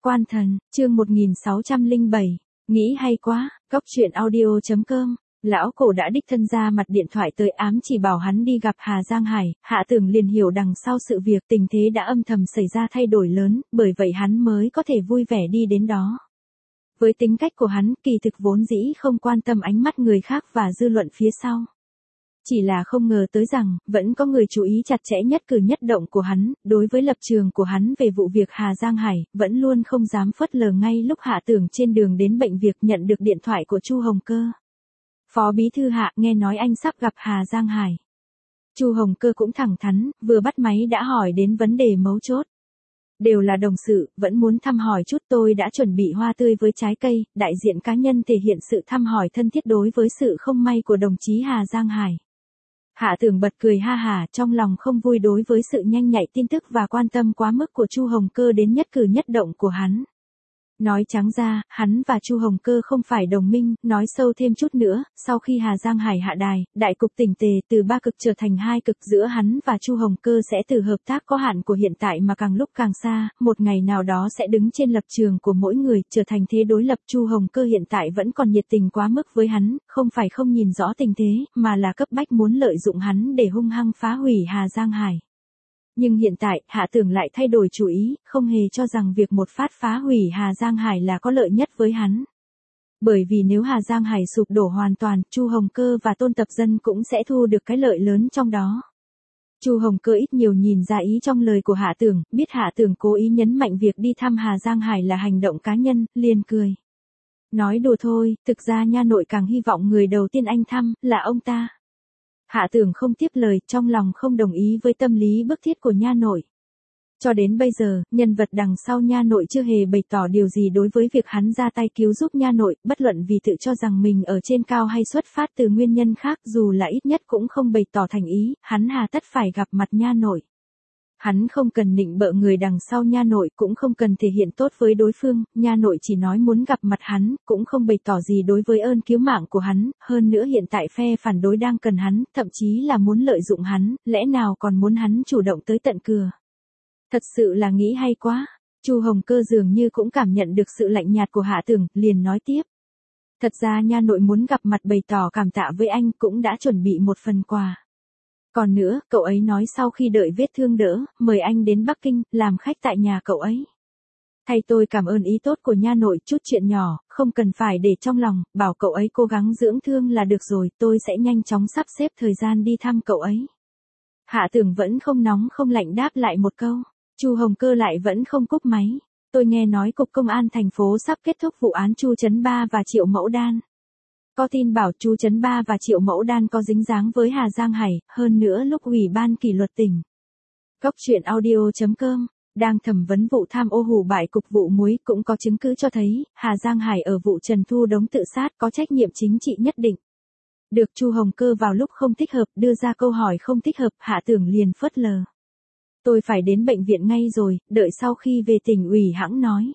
Quan thần, chương 1607, nghĩ hay quá, cóc truyện audio.com. Lão cổ đã đích thân ra mặt điện thoại tới ám chỉ bảo hắn đi gặp Hà Giang Hải, Hạ Tưởng liền hiểu đằng sau sự việc tình thế đã âm thầm xảy ra thay đổi lớn, bởi vậy hắn mới có thể vui vẻ đi đến đó. Với tính cách của hắn, kỳ thực vốn dĩ không quan tâm ánh mắt người khác và dư luận phía sau. Chỉ là không ngờ tới rằng, vẫn có người chú ý chặt chẽ nhất cử nhất động của hắn, đối với lập trường của hắn về vụ việc Hà Giang Hải, vẫn luôn không dám phớt lờ ngay lúc Hạ Tưởng trên đường đến bệnh viện nhận được điện thoại của Chu Hồng Cơ. Phó bí thư Hạ, nghe nói anh sắp gặp Hà Giang Hải. Chu Hồng Cơ cũng thẳng thắn, vừa bắt máy đã hỏi đến vấn đề mấu chốt. Đều là đồng sự, vẫn muốn thăm hỏi chút, tôi đã chuẩn bị hoa tươi với trái cây, đại diện cá nhân thể hiện sự thăm hỏi thân thiết đối với sự không may của đồng chí Hà Giang Hải. Hạ Tưởng bật cười ha hả, trong lòng không vui đối với sự nhanh nhạy tin tức và quan tâm quá mức của Chu Hồng Cơ đến nhất cử nhất động của hắn. Nói trắng ra, hắn và Chu Hồng Cơ không phải đồng minh, nói sâu thêm chút nữa, sau khi Hà Giang Hải hạ đài, đại cục tỉnh tề từ 3 cực trở thành 2 cực, giữa hắn và Chu Hồng Cơ sẽ từ hợp tác có hạn của hiện tại mà càng lúc càng xa, một ngày nào đó sẽ đứng trên lập trường của mỗi người, trở thành thế đối lập. Chu Hồng Cơ hiện tại vẫn còn nhiệt tình quá mức với hắn, không phải không nhìn rõ tình thế, mà là cấp bách muốn lợi dụng hắn để hung hăng phá hủy Hà Giang Hải. Nhưng hiện tại, Hạ Tưởng lại thay đổi chủ ý, không hề cho rằng việc một phát phá hủy Hà Giang Hải là có lợi nhất với hắn. Bởi vì nếu Hà Giang Hải sụp đổ hoàn toàn, Chu Hồng Cơ và Tôn Tập Dân cũng sẽ thu được cái lợi lớn trong đó. Chu Hồng Cơ ít nhiều nhìn ra ý trong lời của Hạ Tưởng, biết Hạ Tưởng cố ý nhấn mạnh việc đi thăm Hà Giang Hải là hành động cá nhân, liền cười. Nói đùa thôi, thực ra nha nội càng hy vọng người đầu tiên anh thăm, là ông ta. Hạ Tưởng không tiếp lời, trong lòng không đồng ý với tâm lý bức thiết của nha nội. Cho đến bây giờ, nhân vật đằng sau nha nội chưa hề bày tỏ điều gì đối với việc hắn ra tay cứu giúp nha nội, bất luận vì tự cho rằng mình ở trên cao hay xuất phát từ nguyên nhân khác, dù là ít nhất cũng không bày tỏ thành ý, hắn hà tất phải gặp mặt nha nội. Hắn không cần nịnh bợ người đằng sau nha nội, cũng không cần thể hiện tốt với đối phương, nha nội chỉ nói muốn gặp mặt hắn, cũng không bày tỏ gì đối với ơn cứu mạng của hắn, hơn nữa hiện tại phe phản đối đang cần hắn, thậm chí là muốn lợi dụng hắn, lẽ nào còn muốn hắn chủ động tới tận cửa. Thật sự là nghĩ hay quá. Chu Hồng Cơ dường như cũng cảm nhận được sự lạnh nhạt của Hạ Tưởng, liền nói tiếp. Thật ra nha nội muốn gặp mặt bày tỏ cảm tạ với anh, cũng đã chuẩn bị một phần quà. Còn nữa, cậu ấy nói sau khi đợi vết thương đỡ, mời anh đến Bắc Kinh, làm khách tại nhà cậu ấy. Thay tôi cảm ơn ý tốt của nha nội, chút chuyện nhỏ, không cần phải để trong lòng, bảo cậu ấy cố gắng dưỡng thương là được rồi, tôi sẽ nhanh chóng sắp xếp thời gian đi thăm cậu ấy. Hạ Tưởng vẫn không nóng không lạnh đáp lại một câu, Chu Hồng Cơ lại vẫn không cúp máy. Tôi nghe nói Cục Công an thành phố sắp kết thúc vụ án Chu Trấn Ba và Triệu Mẫu Đan. Có tin bảo Chu Trấn Ba và Triệu Mẫu Đan có dính dáng với Hà Giang Hải, hơn nữa lúc Ủy ban kỷ luật tỉnh. Cóc truyện audio.com đang thẩm vấn vụ tham ô hủ bại cục vụ muối, cũng có chứng cứ cho thấy Hà Giang Hải ở vụ Trần Thu Đống tự sát có trách nhiệm chính trị nhất định. Được Chu Hồng Cơ vào lúc không thích hợp đưa ra câu hỏi không thích hợp, Hạ Tưởng liền phớt lờ. Tôi phải đến bệnh viện ngay rồi, đợi sau khi về tỉnh ủy hãng nói.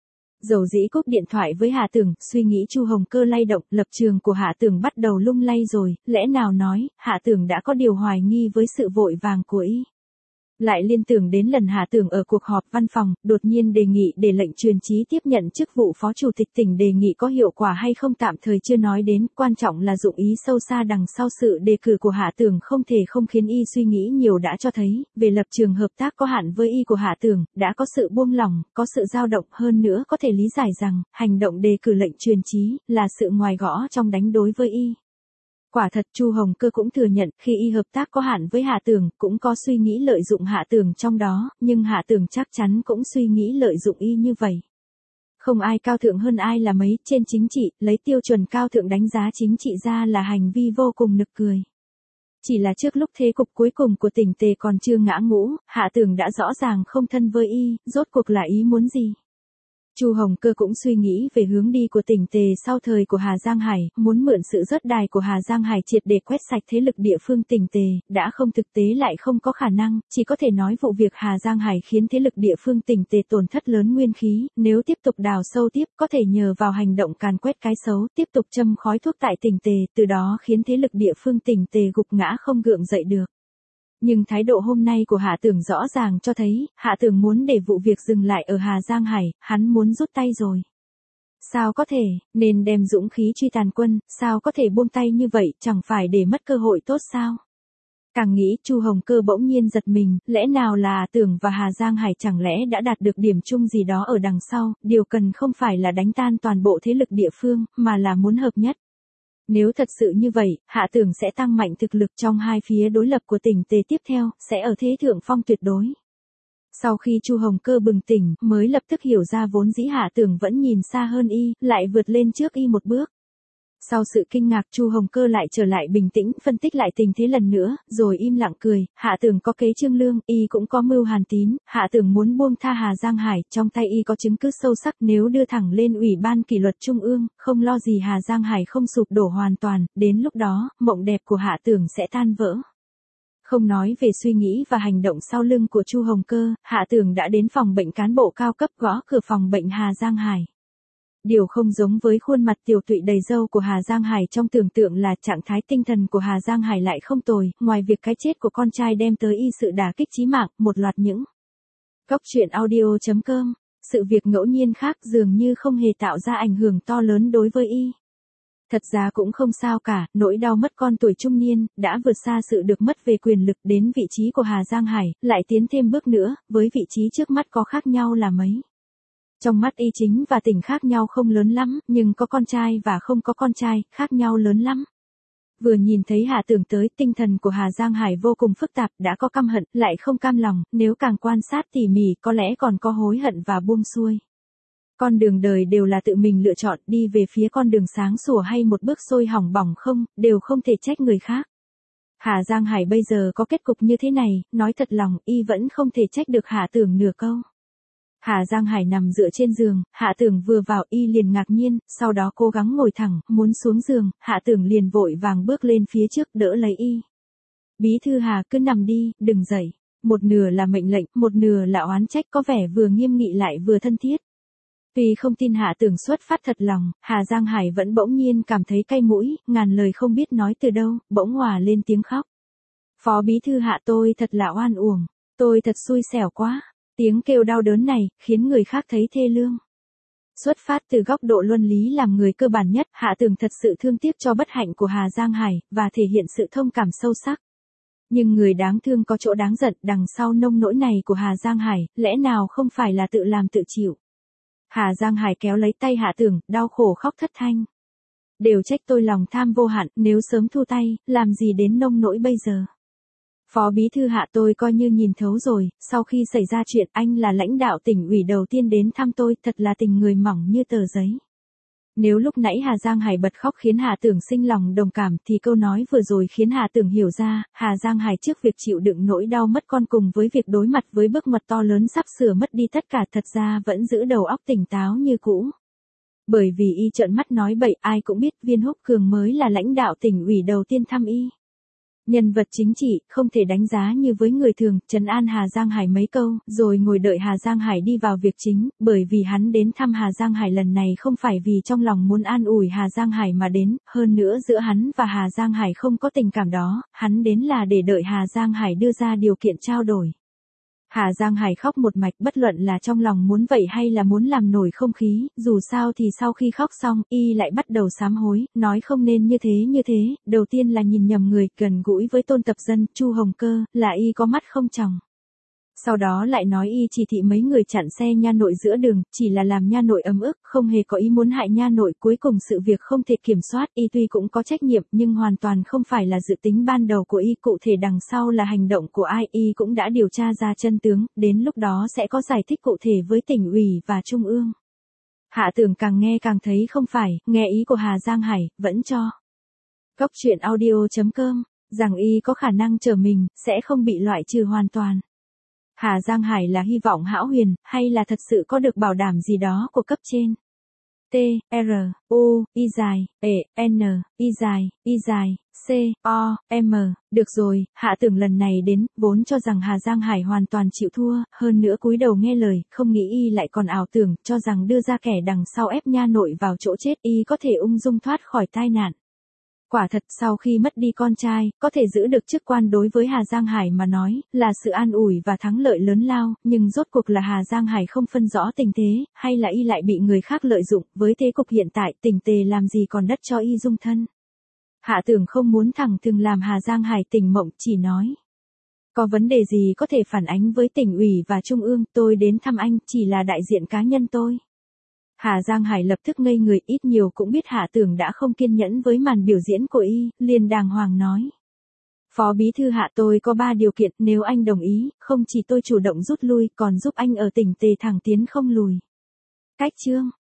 Dầu dĩ cúp điện thoại với Hạ Tưởng, suy nghĩ Chu Hồng Cơ lay động, lập trường của Hạ Tưởng bắt đầu lung lay rồi, lẽ nào nói, Hạ Tưởng đã có điều hoài nghi với sự vội vàng của y. Lại liên tưởng đến lần Hạ Tưởng ở cuộc họp văn phòng, đột nhiên đề nghị để lệnh truyền trí tiếp nhận chức vụ phó chủ tịch tỉnh đề nghị có hiệu quả hay không tạm thời chưa nói đến, quan trọng là dụng ý sâu xa đằng sau sự đề cử của Hạ Tưởng không thể không khiến y suy nghĩ nhiều đã cho thấy, về lập trường hợp tác có hạn với y của Hạ Tưởng, đã có sự buông lỏng, có sự dao động, hơn nữa có thể lý giải rằng, hành động đề cử lệnh truyền trí, là sự ngoài gõ trong đánh đối với y. Quả thật Chu Hồng Cơ cũng thừa nhận, khi y hợp tác có hạn với Hạ Tưởng, cũng có suy nghĩ lợi dụng Hạ Tưởng trong đó, nhưng Hạ Tưởng chắc chắn cũng suy nghĩ lợi dụng y như vậy. Không ai cao thượng hơn ai là mấy, trên chính trị, lấy tiêu chuẩn cao thượng đánh giá chính trị ra là hành vi vô cùng nực cười. Chỉ là trước lúc thế cục cuối cùng của tỉnh tề còn chưa ngã ngũ, Hạ Tưởng đã rõ ràng không thân với y, rốt cuộc là ý muốn gì. Chu Hồng Cơ cũng suy nghĩ về hướng đi của tỉnh tề sau thời của Hà Giang Hải, muốn mượn sự rớt đài của Hà Giang Hải triệt để quét sạch thế lực địa phương tỉnh tề, đã không thực tế lại không có khả năng, chỉ có thể nói vụ việc Hà Giang Hải khiến thế lực địa phương tỉnh tề tổn thất lớn nguyên khí, nếu tiếp tục đào sâu tiếp, có thể nhờ vào hành động càn quét cái xấu, tiếp tục châm khói thuốc tại tỉnh tề, từ đó khiến thế lực địa phương tỉnh tề gục ngã không gượng dậy được. Nhưng thái độ hôm nay của Hạ Tưởng rõ ràng cho thấy, Hạ Tưởng muốn để vụ việc dừng lại ở Hà Giang Hải, hắn muốn rút tay rồi. Sao có thể, nên đem dũng khí truy tàn quân, sao có thể buông tay như vậy, chẳng phải để mất cơ hội tốt sao? Càng nghĩ, Chu Hồng Cơ bỗng nhiên giật mình, lẽ nào là Hạ Tưởng và Hà Giang Hải chẳng lẽ đã đạt được điểm chung gì đó ở đằng sau, điều cần không phải là đánh tan toàn bộ thế lực địa phương, mà là muốn hợp nhất. Nếu thật sự như vậy, Hạ Tưởng sẽ tăng mạnh thực lực trong hai phía đối lập của tỉnh Tề tiếp theo, sẽ ở thế thượng phong tuyệt đối. Sau khi Chu Hồng Cơ bừng tỉnh, mới lập tức hiểu ra vốn dĩ Hạ Tưởng vẫn nhìn xa hơn y, lại vượt lên trước y một bước. Sau sự kinh ngạc, Chu Hồng Cơ lại trở lại bình tĩnh, phân tích lại tình thế lần nữa, rồi im lặng cười, Hạ Tưởng có kế Trương Lương, y cũng có mưu Hàn Tín, Hạ Tưởng muốn buông tha Hà Giang Hải, trong tay y có chứng cứ sâu sắc, nếu đưa thẳng lên Ủy ban kỷ luật Trung ương, không lo gì Hà Giang Hải không sụp đổ hoàn toàn, đến lúc đó, mộng đẹp của Hạ Tưởng sẽ tan vỡ. Không nói về suy nghĩ và hành động sau lưng của Chu Hồng Cơ, Hạ Tưởng đã đến phòng bệnh cán bộ cao cấp gõ cửa phòng bệnh Hà Giang Hải. Điều không giống với khuôn mặt tiều tụy đầy râu của Hà Giang Hải trong tưởng tượng là trạng thái tinh thần của Hà Giang Hải lại không tồi, ngoài việc cái chết của con trai đem tới y sự đả kích chí mạng, một loạt những Góc truyện audio.com, sự việc ngẫu nhiên khác dường như không hề tạo ra ảnh hưởng to lớn đối với y. Thật ra cũng không sao cả, nỗi đau mất con tuổi trung niên, đã vượt xa sự được mất về quyền lực đến vị trí của Hà Giang Hải, lại tiến thêm bước nữa, với vị trí trước mắt có khác nhau là mấy. Trong mắt y chính và tỉnh khác nhau không lớn lắm, nhưng có con trai và không có con trai, khác nhau lớn lắm. Vừa nhìn thấy Hạ Tưởng tới, tinh thần của Hà Giang Hải vô cùng phức tạp, đã có căm hận, lại không cam lòng, nếu càng quan sát tỉ mỉ, có lẽ còn có hối hận và buông xuôi. Con đường đời đều là tự mình lựa chọn, đi về phía con đường sáng sủa hay một bước sôi hỏng bỏng không, đều không thể trách người khác. Hà Giang Hải bây giờ có kết cục như thế này, nói thật lòng, y vẫn không thể trách được Hạ Tưởng nửa câu. Hà Giang Hải nằm dựa trên giường, Hạ Tưởng vừa vào y liền ngạc nhiên, sau đó cố gắng ngồi thẳng, muốn xuống giường, Hạ Tưởng liền vội vàng bước lên phía trước đỡ lấy y. Bí thư Hà cứ nằm đi, đừng dậy. Một nửa là mệnh lệnh, một nửa là oán trách, có vẻ vừa nghiêm nghị lại vừa thân thiết. Tuy không tin Hạ Tưởng xuất phát thật lòng, Hà Giang Hải vẫn bỗng nhiên cảm thấy cay mũi, ngàn lời không biết nói từ đâu, bỗng hòa lên tiếng khóc. Phó bí thư Hạ, tôi thật là oan uổng, tôi thật xui xẻo quá. Tiếng kêu đau đớn này, khiến người khác thấy thê lương. Xuất phát từ góc độ luân lý làm người cơ bản nhất, Hạ Tưởng thật sự thương tiếc cho bất hạnh của Hà Giang Hải, và thể hiện sự thông cảm sâu sắc. Nhưng người đáng thương có chỗ đáng giận, đằng sau nông nỗi này của Hà Giang Hải, lẽ nào không phải là tự làm tự chịu. Hà Giang Hải kéo lấy tay Hạ Tưởng, đau khổ khóc thất thanh. Đều trách tôi lòng tham vô hạn, nếu sớm thu tay, làm gì đến nông nỗi bây giờ. Phó bí thư Hạ, tôi coi như nhìn thấu rồi, sau khi xảy ra chuyện anh là lãnh đạo tỉnh ủy đầu tiên đến thăm tôi, thật là tình người mỏng như tờ giấy. Nếu lúc nãy Hà Giang Hải bật khóc khiến Hạ Tưởng sinh lòng đồng cảm thì câu nói vừa rồi khiến Hạ Tưởng hiểu ra, Hà Giang Hải trước việc chịu đựng nỗi đau mất con cùng với việc đối mặt với bước ngoặt to lớn sắp sửa mất đi tất cả thật ra vẫn giữ đầu óc tỉnh táo như cũ. Bởi vì y trợn mắt nói bậy, ai cũng biết Viên Húc Cường mới là lãnh đạo tỉnh ủy đầu tiên thăm y. Nhân vật chính trị, không thể đánh giá như với người thường, trấn an Hà Giang Hải mấy câu, rồi ngồi đợi Hà Giang Hải đi vào việc chính, bởi vì hắn đến thăm Hà Giang Hải lần này không phải vì trong lòng muốn an ủi Hà Giang Hải mà đến, hơn nữa giữa hắn và Hà Giang Hải không có tình cảm đó, hắn đến là để đợi Hà Giang Hải đưa ra điều kiện trao đổi. Hà Giang Hải khóc một mạch, bất luận là trong lòng muốn vậy hay là muốn làm nổi không khí, dù sao thì sau khi khóc xong, y lại bắt đầu sám hối, nói không nên như thế, đầu tiên là nhìn nhầm người, gần gũi với Tôn Tập Dân, Chu Hồng Cơ, là y có mắt không tròng. Sau đó lại nói y chỉ thị mấy người chặn xe nha nội giữa đường, chỉ là làm nha nội ấm ức, không hề có ý muốn hại nha nội, cuối cùng sự việc không thể kiểm soát, y tuy cũng có trách nhiệm nhưng hoàn toàn không phải là dự tính ban đầu của y, cụ thể đằng sau là hành động của ai, y cũng đã điều tra ra chân tướng, đến lúc đó sẽ có giải thích cụ thể với tỉnh ủy và trung ương. Hạ Tưởng càng nghe càng thấy không phải, nghe ý của Hà Giang Hải, vẫn cho. Góc truyện audio.com, rằng y có khả năng trở mình, sẽ không bị loại trừ hoàn toàn. Hà Giang Hải là hy vọng hão huyền, hay là thật sự có được bảo đảm gì đó của cấp trên? T, R, U, Y dài, E, N, Y dài, C, O, M, được rồi, Hạ Tưởng lần này đến, vốn cho rằng Hà Giang Hải hoàn toàn chịu thua, hơn nữa cúi đầu nghe lời, không nghĩ y lại còn ảo tưởng, cho rằng đưa ra kẻ đằng sau ép nha nội vào chỗ chết y có thể ung dung thoát khỏi tai nạn. Quả thật sau khi mất đi con trai, có thể giữ được chức quan đối với Hà Giang Hải mà nói, là sự an ủi và thắng lợi lớn lao, nhưng rốt cuộc là Hà Giang Hải không phân rõ tình thế, hay là y lại bị người khác lợi dụng, với thế cục hiện tại Tình Tề làm gì còn đất cho y dung thân. Hạ Tưởng không muốn thẳng thừng làm Hà Giang Hải tỉnh mộng, chỉ nói. Có vấn đề gì có thể phản ánh với tỉnh ủy và trung ương, tôi đến thăm anh, chỉ là đại diện cá nhân tôi. Hà Giang Hải lập tức ngây người, ít nhiều cũng biết Hạ Tưởng đã không kiên nhẫn với màn biểu diễn của y, liền đàng hoàng nói. Phó bí thư Hạ, tôi có 3 điều kiện, nếu anh đồng ý, không chỉ tôi chủ động rút lui, còn giúp anh ở tỉnh Tề thẳng tiến không lùi. Cách chương